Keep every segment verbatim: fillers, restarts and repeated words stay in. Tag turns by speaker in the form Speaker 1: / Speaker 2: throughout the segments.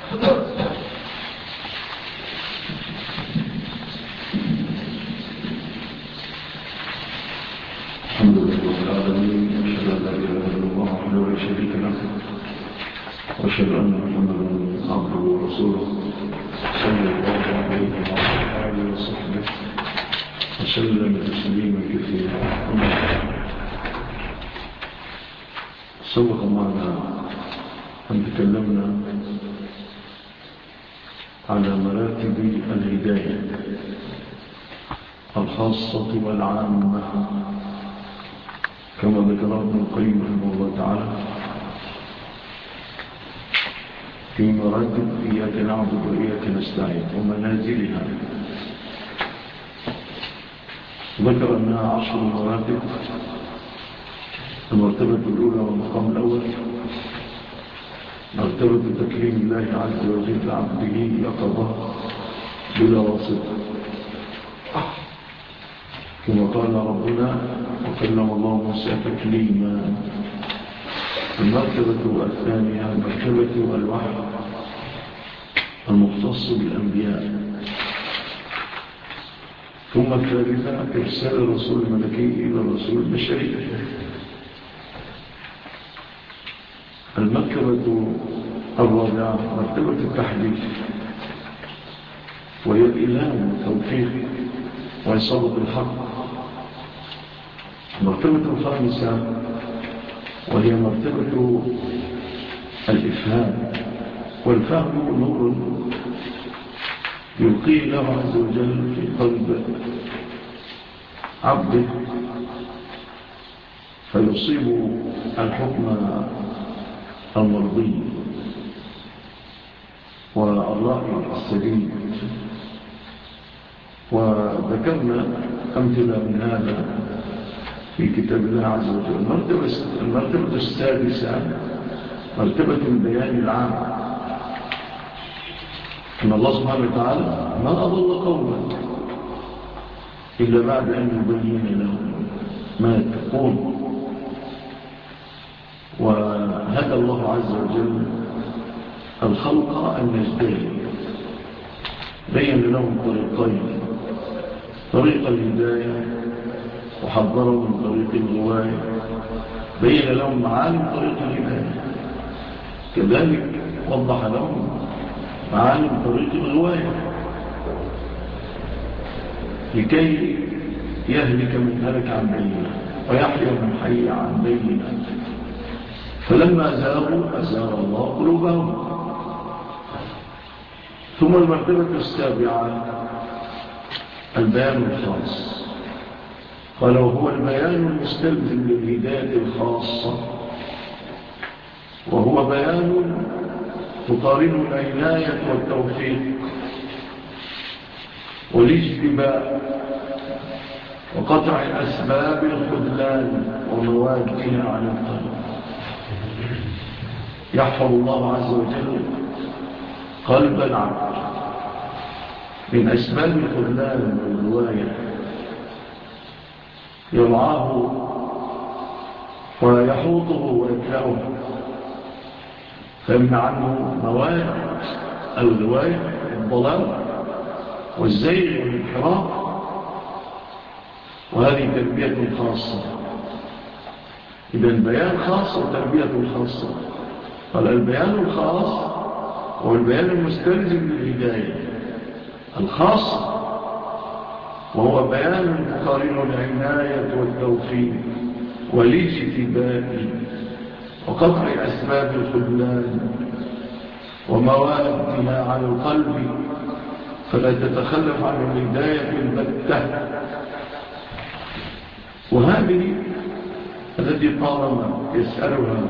Speaker 1: الحمد لله رب العالمين، أشهد أن لا إله إلا الله وحده لا شريك له، وأشهد أن محمدا عبده ورسوله صلى الله عليه وعلى آله وصحبه وسلم تسليما كثيرا. سبق معنا أن تكلمنا على مراتب الهداية الخاصة والعامة كما ذكر ابن القيم رحمه الله تعالى في مراتب إياك نعبد وإياك نستعين ومنازلها. ذكر أنها عشر مراتب. المرتبة الأولى والمقام الأول مرتبة تكريم الله عز وجل عبده يقظة بلا واسطة، كما قال ربنا وكلم الله موسى تكليما. المرتبة الثانية مرتبة الوحي المختص بالأنبياء. ثم الثالثة إرسال الرسول الملكي إلى الرسول البشري. المرتبة الرابعة مرتبة التحديث، وهي الإلهام والتوفيق وإصابة الحق. المرتبة الخامسة وهي مرتبة الإفهام، والفهم نور يلقيه الله عز وجل في قلب عبده فيصيب الحكم المرضي والرأي السديد. وذكرنا أمثلة من هذا في كتاب الله عز وجل. المرتبة السادسة مرتبة البيان العام، أن الله سبحانه وتعالى ما أضل قوما إلا بعد أن يبين لهم ما يتقون. وهدى الله عز وجل الخلق النجدين، بين لهم طريقين: طريق الهداية وحذروا من طريق الغواية، بين لهم معالم طريق الهداية، كذلك وضح لهم معالم طريق الغواية لكي يهلك من هلك عن بينه ويحيى من حي عن بينه. فلما أزاغوا أزاغ الله قلوبهم. ثم المرتبة السابعة البيان الخاص، قال وهو البيان المستلزم للهداية الخاصة، وهو بيان تقارن العناية والتوفيق والاجتباء وقطع أسباب الخذلان وموادها عن الطريق. يحفظ الله عز وجل قلب العبد من أسباب الخذلان والرواية، يرعاه ويحوطه ويكلأه، فيمنع عنه مواد الرواية الضلال والزيغ والانحراف. وهذه تربية خاصة. إذن بيان خاص وتربية خاصة. قال البيان الخاص هو البيان المستلزم للهداية الخاصة، وهو بيان تقارن العناية والتوفيق والاجتباء وقطع أسباب الخذلان وموادها على القلب فلا تتخلف عن الهداية البتة. وهذه التي طالما يسألها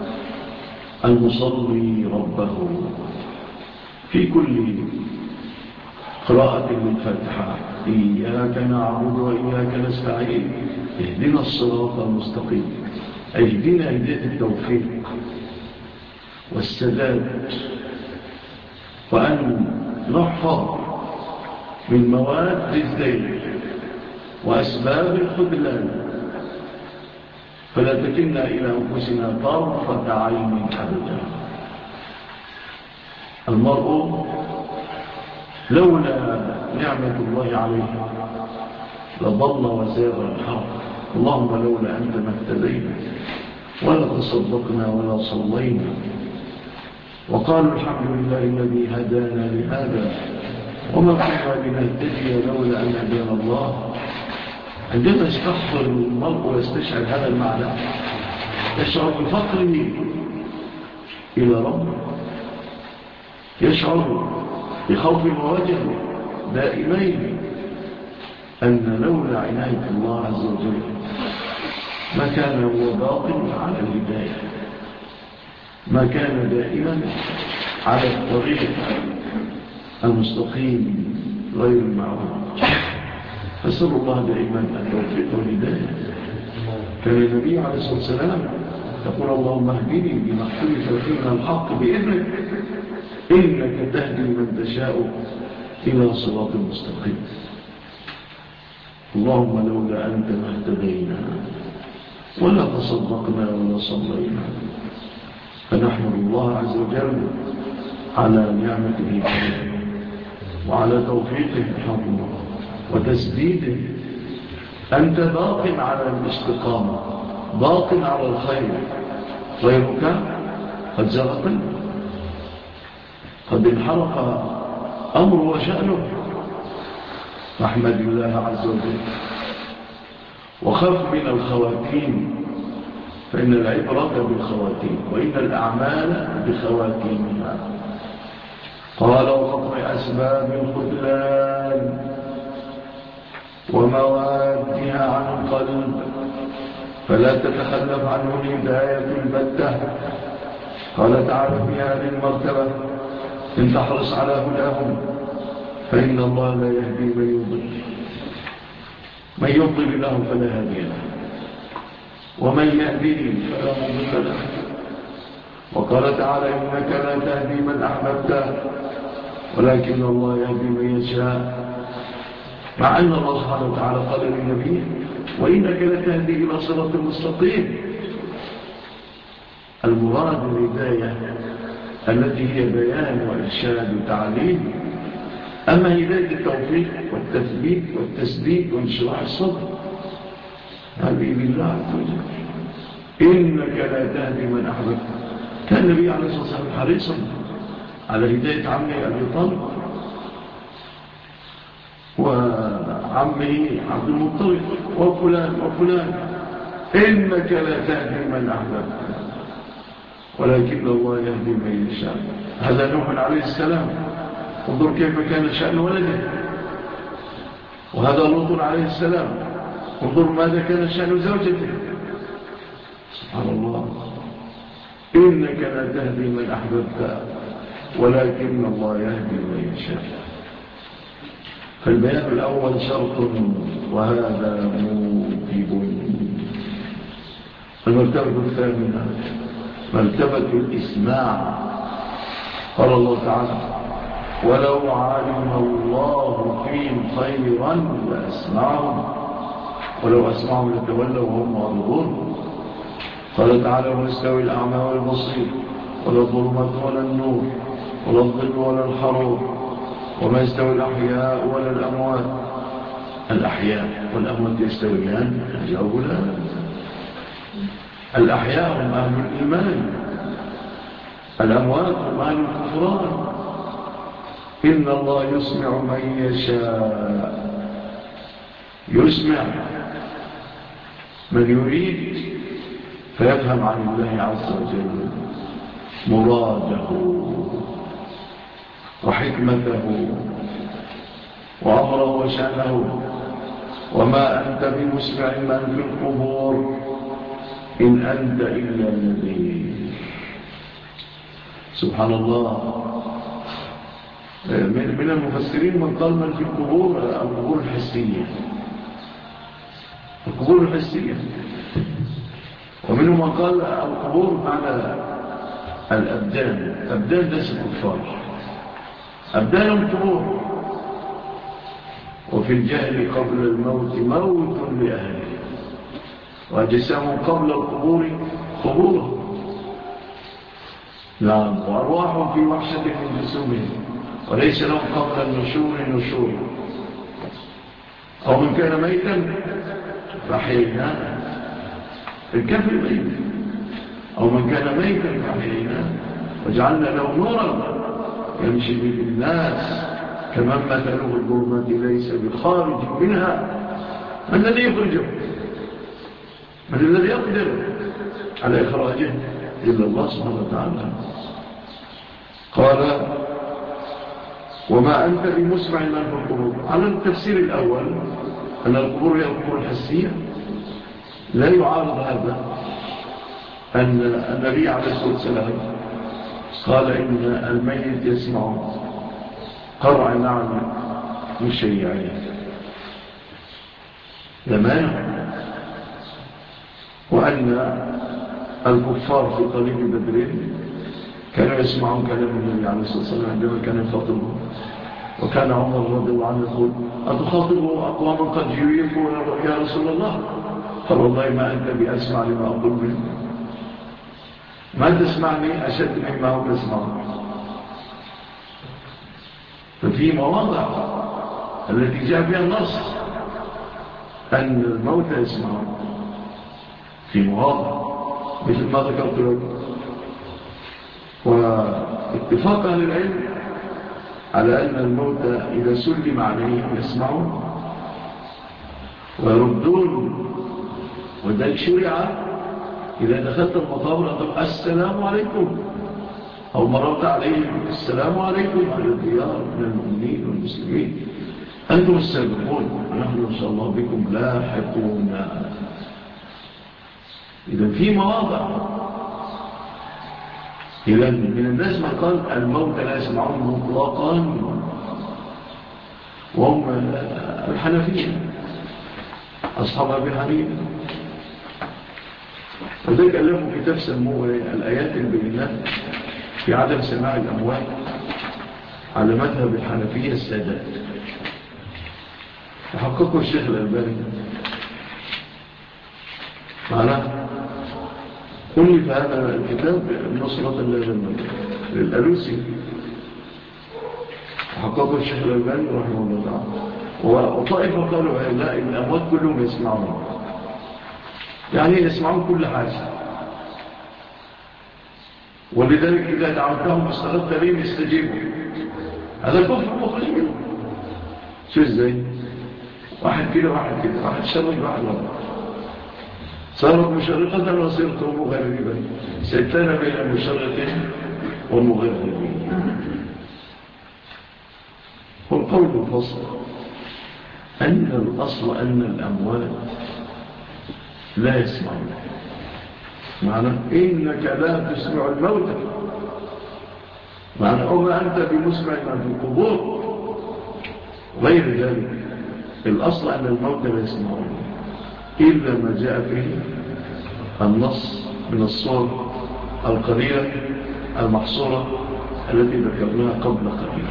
Speaker 1: المصلي ربه في كل قراءة للفاتحة: إياك نعبد وإياك نستعين اهدنا الصراط المستقيم. اهدنا هداية التوفيق والسداد، وأن نحفظ من مواد الزيغ وأسباب الخذلان، فلا تكلنا إلى أنفسنا طرفة عين أبدا. المرء لولا نعمة الله عليه لضل وسار الحق. اللهم لولا أنت ما اهتدينا ولا تصدقنا ولا صلينا. وقالوا الحمد لله الذي هدانا لهذا وما كنا لنهتدي لولا أن هدانا الله. عندما يستحضر المرء ويستشعر هذا المعنى يشعر بفقره إلى ربه، يشعر بخوف ووجل دائمين أن لولا عناية الله عز وجل ما كان هو باطل على الهداية، ما كان دائما على الطريق المستقيم غير المعروف. فسأل الله دائما التوفيق والهداية. كان النبي عليه الصلاة والسلام يقول اللهم اهدني بما اختلف فيه من الحق بإذنك إنك تهدي من تشاء إلى صراط مستقيم. اللهم لولا أنت ما اهتدينا ولا تصدقنا ولا صلينا. فنحمد الله عز وجل على نعمته وعلى توفيقه الحكم وتسديده. أنت باق على الاستقامة، باق على الخير، غيرك قد زغ قلبه، قد انحرق أمر وشأنه. فاحمد الله عز وجل وخف من الخواتيم، فإن العبرة بالخواتيم وإن الأعمال بخواتيمها. قال وقطع أسباب الخذلان وموادها عن القلب فلا تتخلف عنه الهداية البتة. قال تعالى في هذه المرتبة إن تحرص على هداهم فإن الله لا يهدي من يضل، من يضل له فلا هادي له ومن يهديه فلا مضل له. وقال تعالى إنك لا تهدي من أحببت ولكن الله يهدي من يشاء، مع أن الله سبحانه وتعالى قال للنبي وإنك لا تهدي إلى صراط مستقيم. المراد الهداية التي هي بيان وإرشاد وتعليم. أما هداية التوفيق والتثبيت والتسديد وانشراح الصدر هذه بالله عز وجل. إنك لا تهدي من أحببت. كان النبي عليه الصلاة والسلام حريصا على هداية عمه أبي طالب وعمه عبد المطلب وفلان وفلان. إنك لا تهدي من أحببت ولكن الله يهدي من يشاء. هذا نوح عليه السلام، انظر كيف كان شأن ولده. وهذا لوط عليه السلام، انظر ماذا كان شأن زوجته. سبحان الله. إنك لا تهدي من أحببت ولكن الله يهدي من يشاء. فالبيان الأول شرط وهذا موجب. المرتبة الثامنة مرتبة الإسماع. قال الله تعالى ولو علم الله فيهم خيرا لأسمعهم ولو أسمعهم لتولوا وهم معرضون. قال تعالى ولا يستوي الأعمى والبصير ولا الظلمات ولا النور ولا الظل ولا الحرور وما يستوي الأحياء ولا الأموات. الأحياء والأموات يستويان؟ الجواب لا. الأحياء هم أهل الإيمان، الأموات هم أهل الكفران. إن الله يسمع من يشاء، يسمع من يريد فيفهم عن الله عز وجل مراده وحكمته وأمره وشأنه. وما أنت بمسمع من في القبور إن أنت إلا نذير. سبحان الله. من المفسرين من قال من في القبور القبور الحسية، القبور الحسية. ومنهم من قال القبور على الأبدان، أبدان ناس الكفار، أبدانهم قبور. وفي الجهل قبل الموت موت لأهله وأجسام قبل القبور قبور. نعم، وأرواح في وحشة من جسومهم وليس لهم قبل النشور نشور. أو من كان ميتا فحييناه، الكافر ميت. أو من كان ميتا فحييناه وجعلنا له نورا يمشي به الناس كمن مثله الظلمة ليس بخارج منها. من الذي يخرجه؟ من الذي يقدر على إخراجه؟ إلا الله سبحانه وتعالى. قال وما أنت بمسمع من في القبور. على التفسير الأول أن القبور هي القبور الحسية، لا يعارض هذا أن النبي عليه الصلاة والسلام قال إن الميت يسمع قرع نعم مشيعين لمانع، وأن الكفار في طريق بدر كانوا يسمعون كلام النبي عليه الصلاة والسلام عندما كان يخاطبهم. وكان عمر رضي الله عنه يقول أتخاطبوا أقواما قد جيبوا يا رسول الله؟ قال والله ما أنت بأسمع لما أقول منه، ما تسمعني أشد مما هم يسمعون. ففي مواضع التي جاء فيها النص أن الموت يسمعون، في مواضع مثل ما ذكرت لكم. واتفاق أهل العلم على أن الموت إذا سلم عليهم يسمعون ويردون. وذلك شرع إذا دخلت المطابر أقول السلام عليكم، أو مررت عليهم السلام عليكم على الديار من المؤمنين والمسلمين، أنتم السابقون ونحن إن شاء الله بكم لاحقون. إذا في مواضع. إذا من الناس من قال الموت لا يسمعون مطلقا وهم الحنفية أصحاب أبي حنيفة. وذلك ألفوا كتاب سموه الآيات البينات في عدم سماع الأموات على مذهب الحنفية السادات، وحققه الشيخ الألباني. معناه ألف هذا الكتاب نصرة للألوسي، وحققه الشيخ الألباني رحمه الله تعالى. وطائفة قالوا لا، الأموات كلهم يسمعون، يعني يسمعون كل حاجة، ولذلك إذا دعوتهم واستغدت بهم يستجيبوا. هذا كفر مخرج منه. شو ازاي؟ واحد كده واحد كده، واحد شرق واحد غرب، صارت مشرقة وصرت مغربا، سيتنا بين المشرق والمغرب. والقول الفصل أن الأصل أن الأموات لا يسمعون. معنى إنك لا تسمع الموت، معنى أما أنت بمسمع ما في القبور. غير ذلك الأصل أن الموت لا يسمعون إلا ما جاء فيه النص من الصور القليلة المحصورة التي ذكرناها قبل قليل.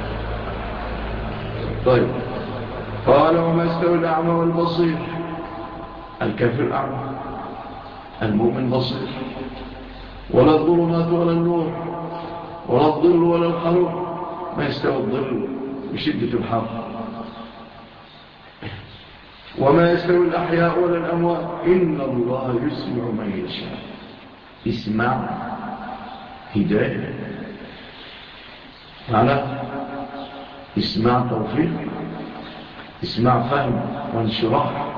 Speaker 1: طيب، قال وما استوى الأعمى والبصير. الكافر أعمى، المؤمن بصير. ولا الظلمات ولا النور ولا الظل ولا الحرور. ما يستوى الظل بشدة الحر. وما يستوي الأحياء ولا الأموات إن الله يسمع من يشاء. اسمع هداية، معنى اسمع توفيق، اسمع فهم وانشراح.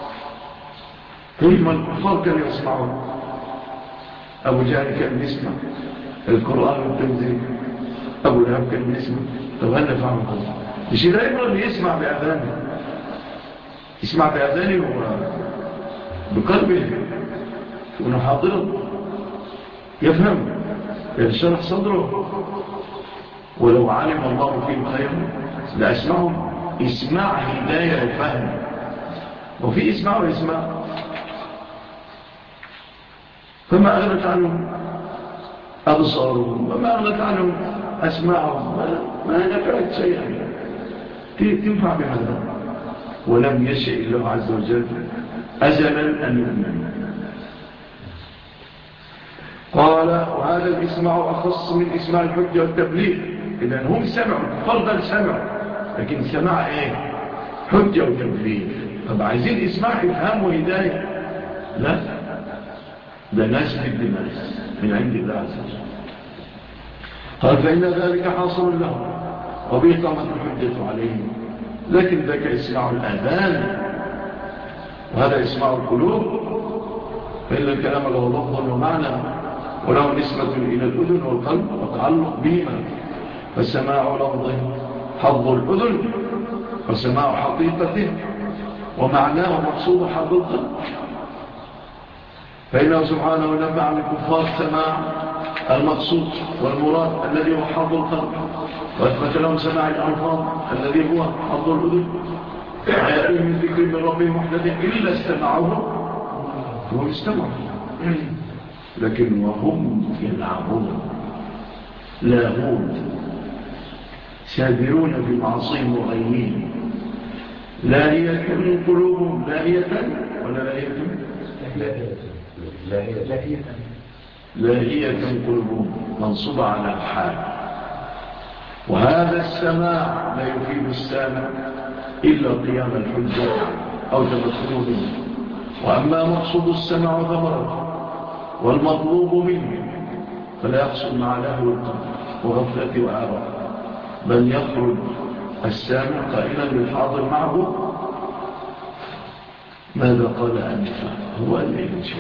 Speaker 1: كل ما الكفار كانوا يسمعون. أبو جهل كان يسمع القرآن والتنزيل، أبو لهب كان يسمع. طب هل نفعه الله؟ مش دائما يسمع بأذانه، يسمع بأذانه وبقلبه ونحاضره، يفهم، ينشرح صدره. ولو علم الله فيهم خيرا لأسمعهم. اسمع هداية وفهم، وفي اسمع واسمع. فما أغلت عنهم أبصارهم وما أغلت عنهم أسماعهم، ما نفعت شيئا تنفع بهذا. ولم يشاء الله عز وجل أزلا أن يؤمن. قال وهذا الإسماع أخص من إسماع الحجة والتبليغ. إذن هم سمعوا فرضا سمعوا، لكن سمع إيه؟ حجة وتبليغ. طب عايزين إسماع إفهام وهداية؟ لا، ده ناس بالناس من عند الله عز وجل. قال فإن ذلك حاصل لهم وبإقامة الحجة عليهم، لكن ذاك إسماع الآذان وهذا إسماع القلوب، فإن الكلام له لفظ ومعنى وله نسبة إلى الأذن والقلب وتعلق بهما، فسماع لفظه حظ الأذن وسماع حقيقته ومعناه مقصود حظ القلب. فإنه سبحانه نفع للكفار سماع المقصود والمراد الذي هو حظ القلب، وأثبت لهم سماع الألفاظ الذي هو حظ الأذن. ويأتي من ذكر من ربهم محدث إلا استمعوه وهم استمعوا، لكن وهم يلعبون لاهون سابرون في معصيهم وغيهم، لاهية قلوبهم، لاهية ولا لاهية؟ لاهية لاهية قلوبهم منصوبة على الحال. وهذا السماع لا يفيد السامع إلا قيام الحجة أو تمثله منه. وأما مقصود السمع ثمرته والمطلوب منه فلا يحصل مع لهو القلب وغفلته وإعراضه، بل يخرج السامع قائلا للحاضر معه ماذا قال أنفا، هو قال إيه شوف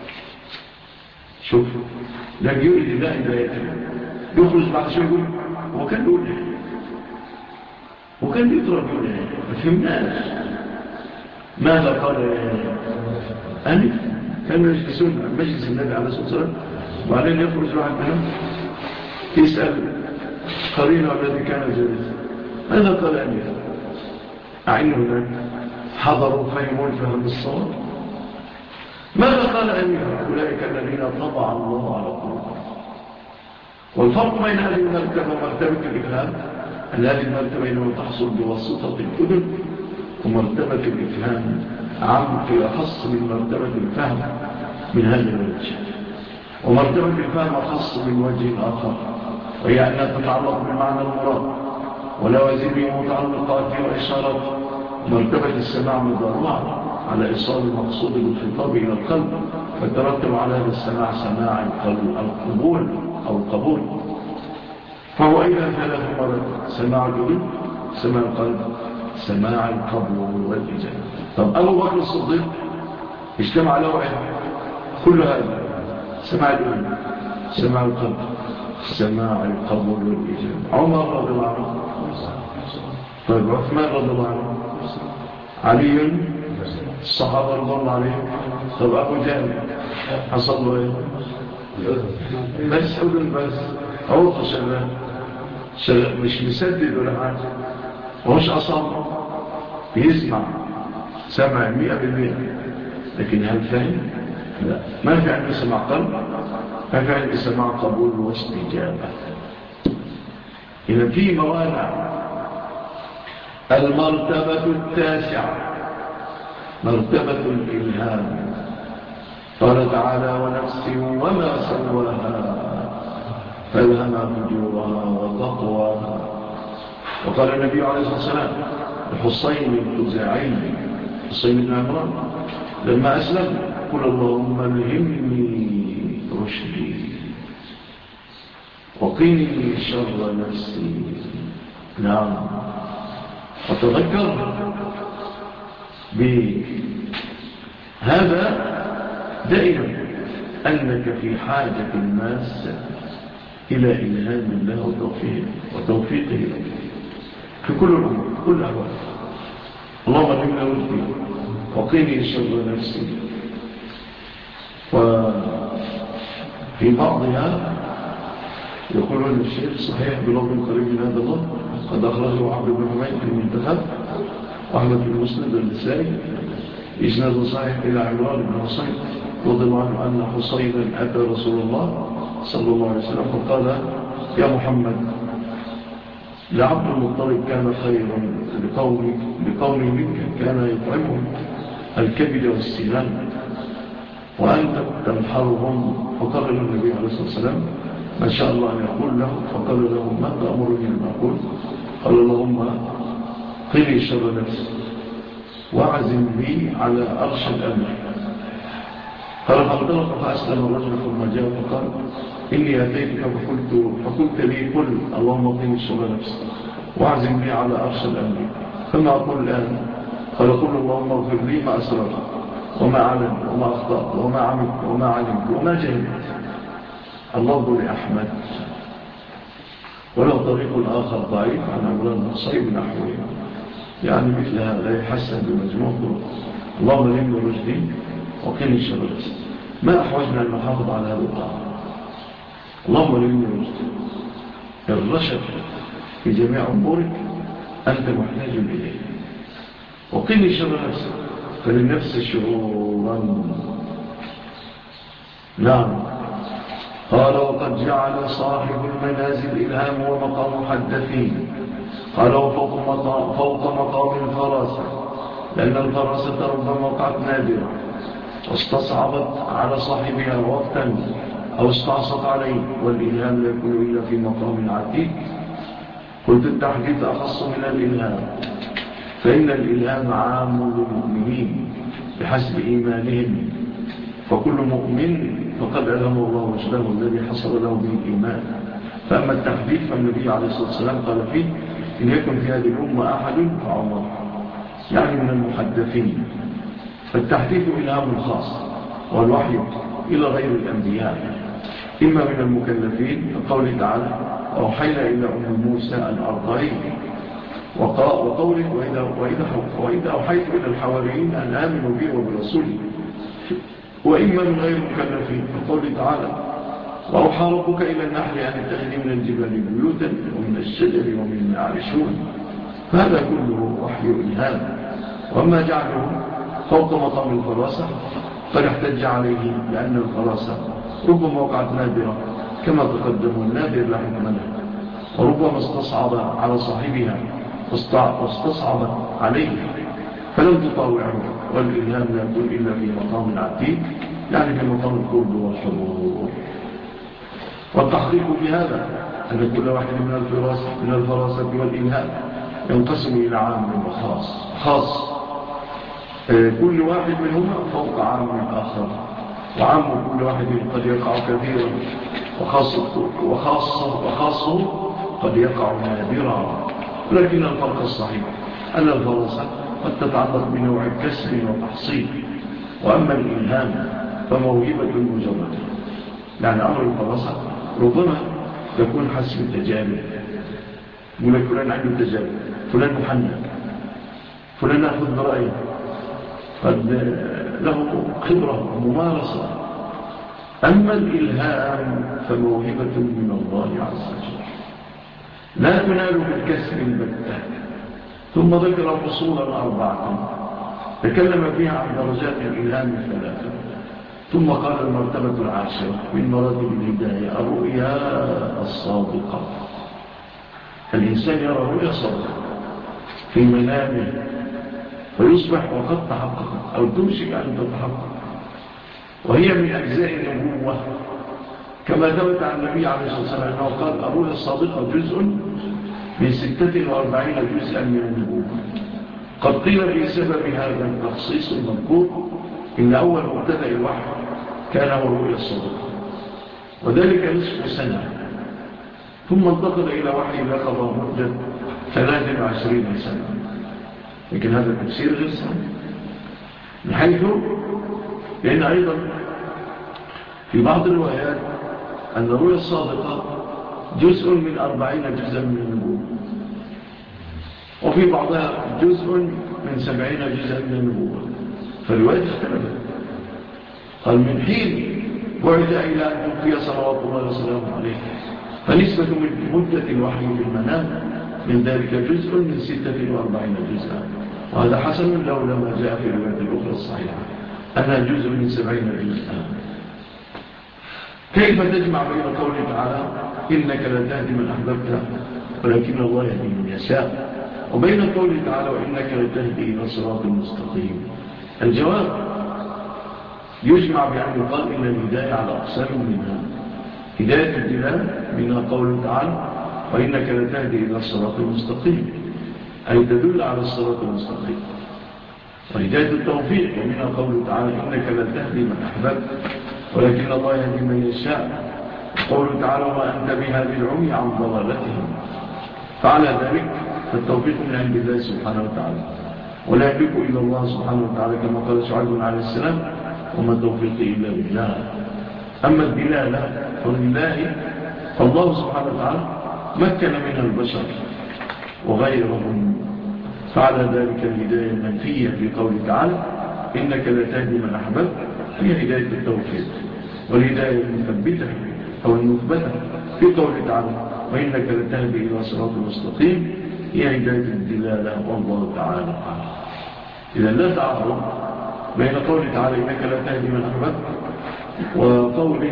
Speaker 1: شوف لم يريد الله هدايته، يخرج بعد شوي يقول هو كان يقول إيه، هو كان يضرب يقول إيه، ما فهمناش ماذا قال أنف. كانوا يجلسون مجلس النبي عليه الصلاة والسلام وبعدين يخرج واحد منهم يسأل قرينه الذي كان جالسا ماذا قال أنف، أعنه هناك حضروا فهموا الفهم الصواب. ماذا قال أنف؟ أولئك الذين طبع الله على قلوبهم. والفرق بين هذه المرتبة ومرتبة الإفهام أن هذه المرتبة إنما تحصل بواسطة الأذن، ومرتبة الإفهام عام في أخص من مرتبة الفهم من هذا الوجه. ومرتبة الفهم أخص من وجه آخر، وهي أنها تتعلق بالمعنى المراد ولوازمه متعلقاته وإشارته. مرتبة السماع مدارها على إيصال المقصود بالخطاب إلى القلب، فترتب على هذا السماع سماع القبول أو القبول. فهو إذا ثلاث مرات: سماع الأذن، سماع القلب، سماع القبول والإجابة. طب أبو بكر الصديق اجتمع له كل هذا: سماع الأذن، سماع القلب، سماع القبول والإجابة. عمر رضي الله عنه، طيب عثمان رضي الله عنه، علي، الصحابة رضي الله عليهم. طب أبو جهل حصل له ايه؟ بس أذن بس، عوض شغال شغال مش مسدد ولا حاجة، ومش أصاب، يسمع سمع مئة بالمئة، لكن هل فهم؟ لا، ما في عنده سمع قلب، ما في عنده سمع قبول واستجابة. إذا في موانع. المرتبة التاسعة مرتبة الإلهام. قال تعالى: ونفس وما سواها فألهمها فجورها وتقواها. وقال النبي عليه الصلاة والسلام الحصين الخزاعي حصين بن عمران لما أسلم: قل اللهم الهمني رشدي وقيني شر نفسي. نعم، وتذكر بهذا دائما أنك في حاجة ماسة إلى إلهام الله وتوفيقه وتوفيقه لك في كل الأمور، كل الأحوال. اللهم الهمني رشدي وقيني شر نفسي. وفي بعضها يقولون الشيخ صحيح بلفظ قريب من هذا اللفظ قد أخرجه عبد بن حميد في المنتخب وأحمد في المسند والنسائي إسناد صحيح إلى عمران بن حسين رضي الله عنه أن حسينا أتى رسول الله صلى الله عليه وسلم فقال: يا محمد، لعبد المطلب كان خيرا لقومك لقوم منك كان يطعمهم الكبد والسنان وأنت تنحرهم. فقال النبي عليه الصلاة والسلام: ما شاء الله أن يقول له، فقال له ما تأمرني أن أقول؟ قال اللهم قني شر نفسي واعزم لي على أرش الأمر. قال فانطلق فأسلم الرجل ثم جاء فقال إني أتيتك فقلت, فقلت لي قل اللهم قني شر نفسي واعزم لي على أرش الأمر، فما أقول الآن؟ قال قل اللهم اغفر لي ما أسررت وما أعلم وما أخطأت وما عملت وما علمت وما جهلت. اللفظ لأحمد. وله طريق آخر ضعيف عن عمران بن صيب نحوه، يعني مثل هذا يحسن بمجموع طرق. اللهم لم رشدي وقني شر نفسي. ما أحوجنا أن نحافظ على هذا الطعام؟ اللهم لم رشدي، الرشد في جميع أمورك أنت محتاج إليه. وقني شر نفسي، فللنفس شرورا. نعم. قال وقد جعل صاحب المنازل الإلهام ومقام محدثين. قال وفوق مقام, فوق مقام الفراسة، لأن الفراسة ربما وقعت نادرة واستصعبت على صاحبها وقتا أو استعصت عليه، والإلهام لا يكون إلا في مقام عتيد. قلت التحديث أخص من الإلهام، فإن الإلهام عام للمؤمنين بحسب إيمانهم، فكل مؤمن فقد ألهم الله وجده الذي حصل له به الإيمان. فأما التحديث فالنبي عليه الصلاة والسلام قال فيه إن يكن في هذه الأمة أحد فعمر، يعني من المحدثين. فالتحديث إلهام خاص، والوحي إلى غير الأنبياء، إما من المكلفين كقوله تعالى أوحينا إلى أم موسى أن أرضعيه، وقوله وإذا, وإذا, وإذا أوحيت إلى الحواريين أن آمنوا بي وبرسولي، وإما من غير المكلفين كقوله تعالى وأوحى ربك إلى النحل أن اتخذي من الجبال بيوتا ومن الشجر ومن يعرشون. فهذا كله وحي إلهام. وأما جعله فوق مقام الفراسة فنحتج عليه لأن الفراسة ربما وقعت نادرة كما تقدم، النادر لا حكم له، وربما استصعب على صاحبها واستصعبت عليه فلم تطاوعه. والإلهام لا يكون إلا في مقام عتيد، يعني في مقام القرب والحضور. والتحقيق بهذا أن كل واحد من الفراسة من الفراسة والإلهام ينقسم إلى عام وخاص. خاص كل واحد منهما فوق عام الآخر، وعام كل واحد قد يقع كثيرا، وخاصه, وخاصه, وخاصه قد يقع نادرا. ولكن الفرق الصحيح أن الفراسة قد تتعلق بنوع كسب وتحصيل، وأما الإلهام فموهبة مجردة. يعني أمر الفراسة ربما يكون حسب التجارب، يقول فلان عنده تجارب، فلان محنك، فلان أخذ برأيه، قد له خبرة وممارسة. أما الإلهام فموهبة من الله عز وجل لا تنال بالكسب البتة. ثم ذكر فصولا أربعة تكلم فيها عن درجات الإلهام الثلاثة، ثم قال المرتبة العاشرة من مراتب الهداية الرؤيا الصادقة. الإنسان يرى رؤيا صادقة في منامه فيصبح وقد تحقق أو توشك أن تتحقق، وهي من أجزاء النبوة، كما ثبت عن النبي عليه الصلاة والسلام أنه قال الرؤيا الصادقة جزء من ستة وأربعين جزءا من النبوة. قد قيل في سبب هذا التخصيص المذكور إن أول مبتدأ الوحي كان هو الرؤيا الصادقة، وذلك نصف سنة، ثم انتقل إلى وحي لقضى مدة ثلاث وعشرين سنة. لكن هذا التفسير غير صحيح، بحيث لأن أيضا في بعض الروايات أن الرؤيا الصادقة جزء من أربعين جزءا من النبوة، وفي بعضها جزء من سبعين جزءا من النبوة، فالرواية اختلفت. قال من حين بعث إلى أن توفي صلوات الله وسلامه عليه، فنسبة من مدة الوحي في المنام من ذلك جزء من ستة وأربعين جزءا، وهذا حسن لو لما جاء في الرواية الأخرى الصحيحة أنها جزء من سبعين جزءا. كيف تجمع بين قوله تعالى إنك لا تهدي من أحببت ولكن الله يهدي من يشاء، وبين قوله تعالى وإنك لا تهدي إلى صراط مستقيم؟ الجواب يجمع بأن يقال إن الهداية على أقسام منها هداية الدلالة منها قوله تعالى وإنك لتهدي إلى الصراط المستقيم، أي تدل على الصراط المستقيم. وهداية التوفيق ومنها قوله تعالى إنك لتهدي من أحببت ولكن الله يهدي من يشاء، وقوله تعالى وما أنت بهادي العمي عن ضلالتهم. فعلى ذلك فالتوفيق من عند الله سبحانه وتعالى، ولا يملك إلا الله سبحانه وتعالى كما قال شعيب عليه السلام وما توفيقي إلا بالله. أما الدلالة فلله، فالله سبحانه وتعالى مكن منها البشر وغيرهم. فعلى ذلك الهداية المنفية في قوله تعالى إنك لا تهدي من أحببت هي هداية التوفيق، والهداية المثبتة أو المثبتة في قوله تعالى وإنك لا تهدي إلى صراط مستقيم هي هداية الدلالة، والله تعالى أعلم. إذا لا تعارض بين قوله تعالى إنك لا تهدي من أحببت وقوله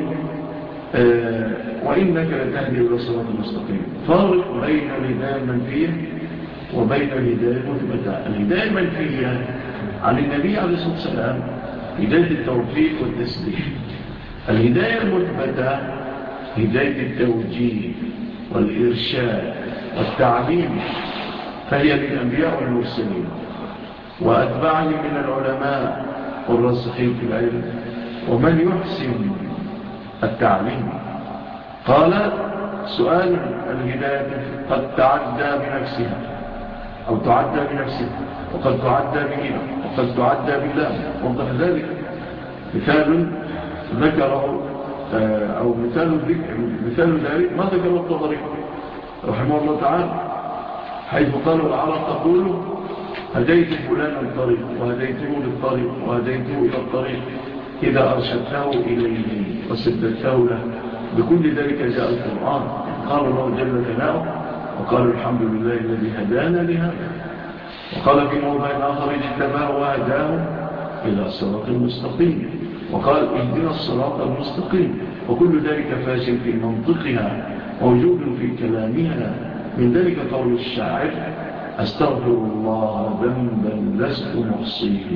Speaker 1: آه وإنك لا تهدي إلى صراط مستقيم. فارق بين الهداية المنفية وبين الهداية المثبتة. الهداية المنفية عن النبي عليه الصلاة والسلام هداية التوفيق والتسليم. الهداية المثبتة هداية التوجيه والإرشاد والتعليم، فهي للأنبياء والمرسلين وأتباعهم من العلماء والراسخين في العلم ومن يحسن التعليم. قال سؤال الهداية قد تعدى بنفسها أو تعدى بنفسها وقد تعدى بإله وقد تعدى بالله. وضح ذلك مثال ذكره أو مثال, مثال ذلك ما ذكره الطبري رحمه الله تعالى، حيث قالوا العرب تقول هديت فلانا الطريق وهديته للطريق وهديته إلى الطريق إذا أرشدته إليه وسددته له. بكل ذلك جاء القرآن. قال الله جل جلاله وقال الحمد لله الذي هدانا لهذا، وقال في موضع آخر اجتباه وهداه إلى الصراط المستقيم، وقال اهدنا الصراط المستقيم. وكل ذلك فاشل في منطقها موجود في كلامها. من ذلك قول الشاعر أستغفر الله ذنبا لست محصيه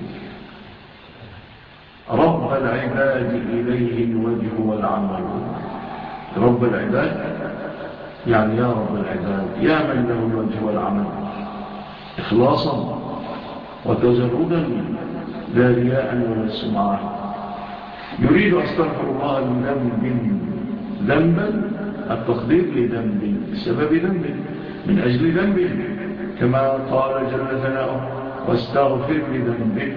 Speaker 1: رب العباد إليه الوجه والعمل. رب العباد يعني يا رب العباد، يا من له الوجه والعمل، إخلاصا وتجردا لا رياء ولا سمعة. يريد أستغفر الله من ذنب، ذنبا التقدير لذنب بسبب ذنب من أجل ذنب، كما قال جل ثناؤه واستغفر لذنبك.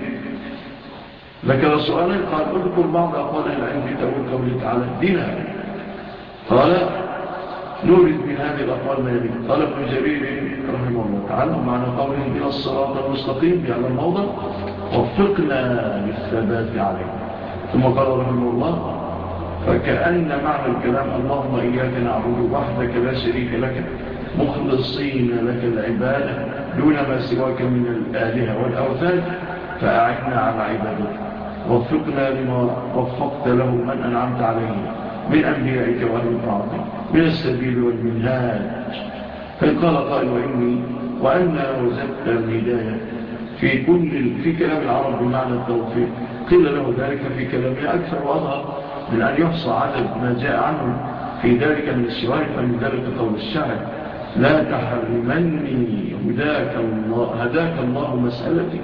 Speaker 1: ذكر سؤالا قال اذكر بعض أقوال العلم في تأويل قوله تعالى اهدنا. قال نورد من هذه الأقوال ما يلي. قال ابن جرير رحمه الله تعالى ومعنى قوله اهدنا الصراط المستقيم في هذا الموضع وفقنا للثبات عليه. ثم قال رحمه الله فكأن معنى الكلام اللهم إياك نعبد وحدك لا شريك لك مخلصين لك العبادة دون ما سواك من الآلهة والأوثان فأعنا على عبادك وفقنا لما وفقت له من أنعمت عليه من أنبيائك وأهل طاعتك من السبيل والمنهاج. فإن قال قائل وإني وأن وزدت الهداية في كل في كلام العرب بمعنى التوفيق، قيل له ذلك في كلامه أكثر وأظهر من أن يحصى عدد ما جاء عنه في ذلك من الشوائب. فمن ذلك قول الشاعر لا تحرمني هداك الله هداك الله مسألتي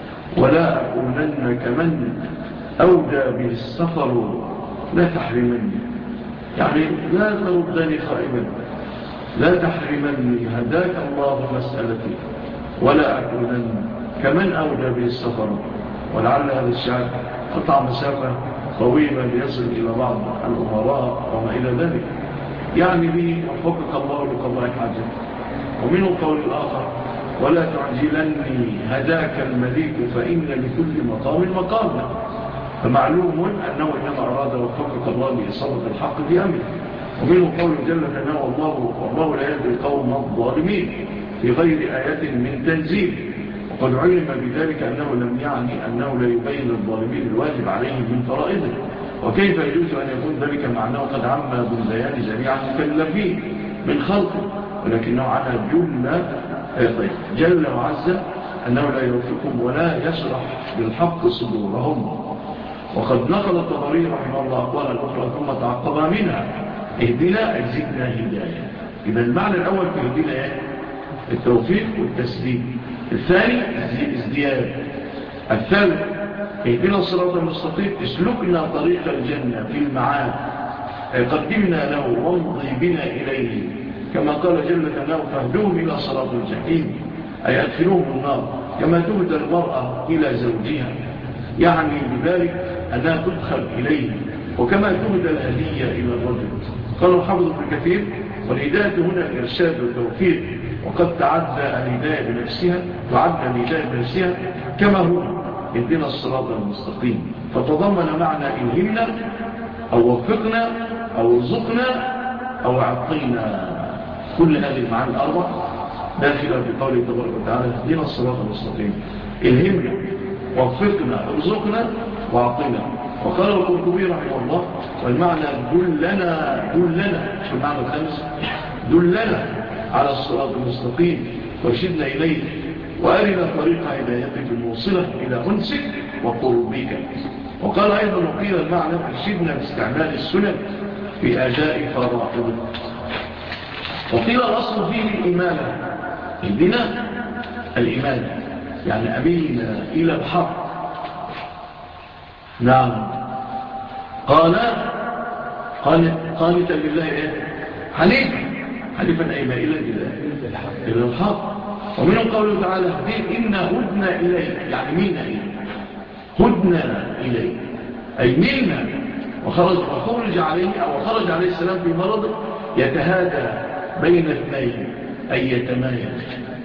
Speaker 1: ولا أكونن كمن أودى به السفر. لا تحرمني يعني لا تردني خائبا، لا تحرمني هداك الله مسألتي ولا أكونن كمن أودى به السفر. ولعل هذا الشعر قطع مسافة طويلة ليصل إلى بعض الأمراء وما إلى ذلك، يعني به وفقك الله لقضاء حاجة. ومنه قول الآخر ولا تعجلني هداك المليك فإن لكل مقام مقاما. فمعلوم أنه إنما أراد وفقك الله لإصابة الحق في أمره. ومنه قول جل ثناؤه والله, والله لا يهدي القوم الظالمين في غير آيات من تنزيل. وقد علم بذلك أنه لم يعني أنه لا يبين الظالمين الواجب عليهم من فرائضه. وكيف يجوز أن يكون ذلك معناه قد عم بالبيان جميع المكلفين من خلقه، ولكنه على جل جل وعز أنه لا يوفقهم ولا يشرح بالحق صدورهم. وقد نقل الطبري رحمه الله أقوالا أخرى ثم تعقبها منها اهدنا أي زدنا هداية. إذا المعنى الأول في اهدنا التوفيق والتسديد، الثاني ازدياد، الثالث اهدنا الصراط المستقيم اسلكنا طريق الجنة في المعاد قدمنا له وامضي بنا إليه، كما قال جل جلاله فاهدوهم إلى صراط الجحيم أي أدخلوهم النار كما تهدى المرأة إلى زوجها، يعني بذلك أنها تدخل إليه، وكما تهدى الهدية إلى الرجل. قال الحافظ ابن كثير والهداية هنا الإرشاد والتوفيق، وقد تعدى الهداية بنفسها تعدى الهداية بنفسها كما هو اهدنا الصراط المستقيم، فتضمن معنى إلهمنا أو وفقنا أو ارزقنا أو أعطينا. كل هذه المعاني الأربع داخلة في قوله تبارك وتعالى اهدنا الصراط المستقيم، إلهمنا وفقنا ارزقنا وأعطينا. وقال القرطبي رحمه الله والمعنى دلنا دلنا شو المعنى الخامس؟ دلنا على الصراط المستقيم وارشدنا إليه وأرنا طريق هدايتك الموصلة إلى أنسك وقربك. وقال أيضا وقيل المعنى ارشدنا باستعمال السنن في أداء فرائضك. وقيل الأصل فيه الإمامة، اهدنا الإمامة يعني أمينا إلى الحق. نعم. قال قالت قالت لله إيه؟ حنيفا حنيفا أي مائلا إلى الحق. ومنهم قوله تعالى إنا هدنا إليه يعني مينا إليه، هدنا إليه أي مينا. وخرج وخرج عليه أو خرج عليه السلام في مرض يتهادى بين اثنين أي يتمايز.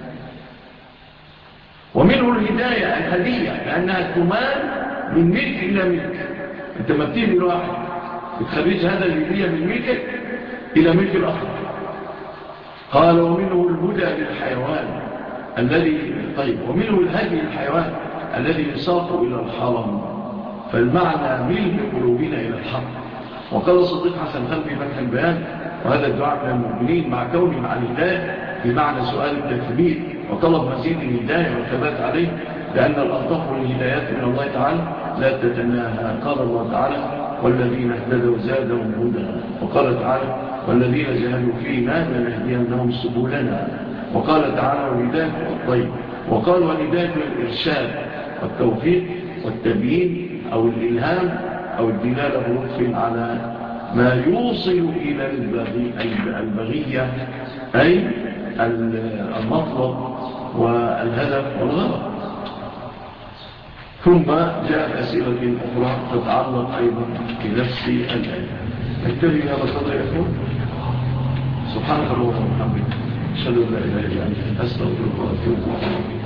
Speaker 1: ومنه الهداية الهدية لأنها تمال من ملك إلى ملك. أنت ما بتيجي الواحد بتخرج هذا الهدية من ملكك إلى ملك الآخر. قال ومنه الهدى للحيوان الذي طيب ومنه الهدي للحيوان الذي يساق إلى الحرم، فالمعنى ملك قلوبنا إلى الحق. وقال الصديق حسن خان في فتح البيان وهذا الدعاء من المؤمنين مع كونه مع الهداية بمعنى سؤال التثبيت وطلب مزيد الهداية والثبات عليه، لأن الألطف والهدايات من الله تعالى لا تتناهى. قال الله تعالى والذين اهتدوا زادهم هدى، وقال تعالى والذين جاهدوا فينا لنهدينهم سبلنا، وقال تعالى والهداية والطيب، وقال والهداية الإرشاد والتوفيق والتبيين أو الإلهام أو الدلالة بلطف على ما يوصل إلى البغية أي المطلب والهدف والغرض. ثم جاءت أسئلة أخرى تتعلق أيضا بنفس الآية. نكتفي بهذا القدر يا أخوان. سبحانك اللهم وبحمدك أشهد أن لا إله إلا أنت أستغفرك وأتوب إليك.